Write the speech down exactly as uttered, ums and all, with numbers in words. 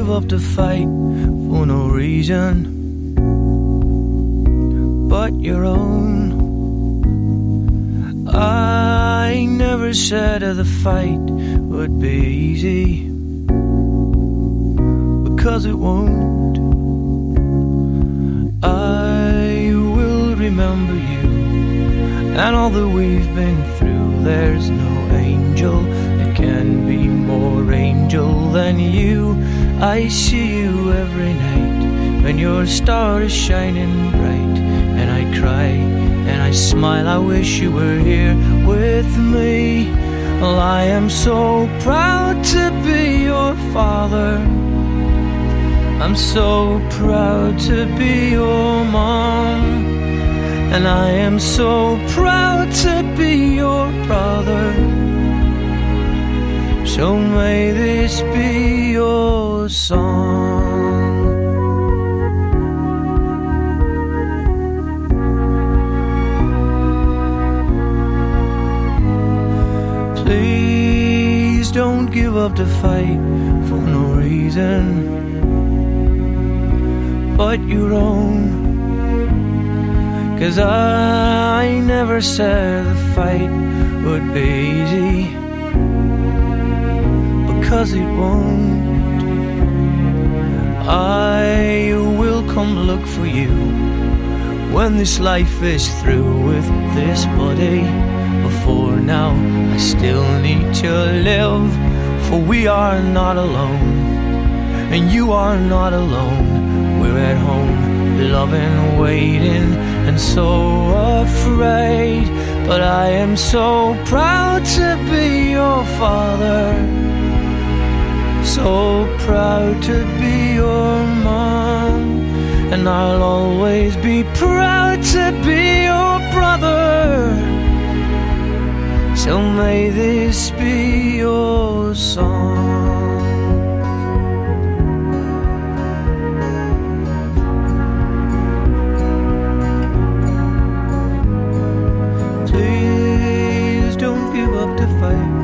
up the fight for no reason but your own. I never said that the fight would be easy, because it won't. I will remember you and all that we've been through. There's no angel that can be more angel than you. I see you every night when your star is shining bright, and I cry and I smile. I wish you were here with me. Well, I am so proud to be your father. I'm so proud to be your mom. And I am so proud to be your brother. So may this be your song. Please don't give up the fight for no reason but your own. 'Cause I never said the fight would be easy, because it won't. I will come look for you when this life is through with this body. Before now, I still need to live, for we are not alone, and you are not alone. We're at home, loving, waiting, and so afraid. But I am so proud to be your father, so proud to be your mom. And I'll always be proud to be your brother. So may this be your song. Please don't give up the fight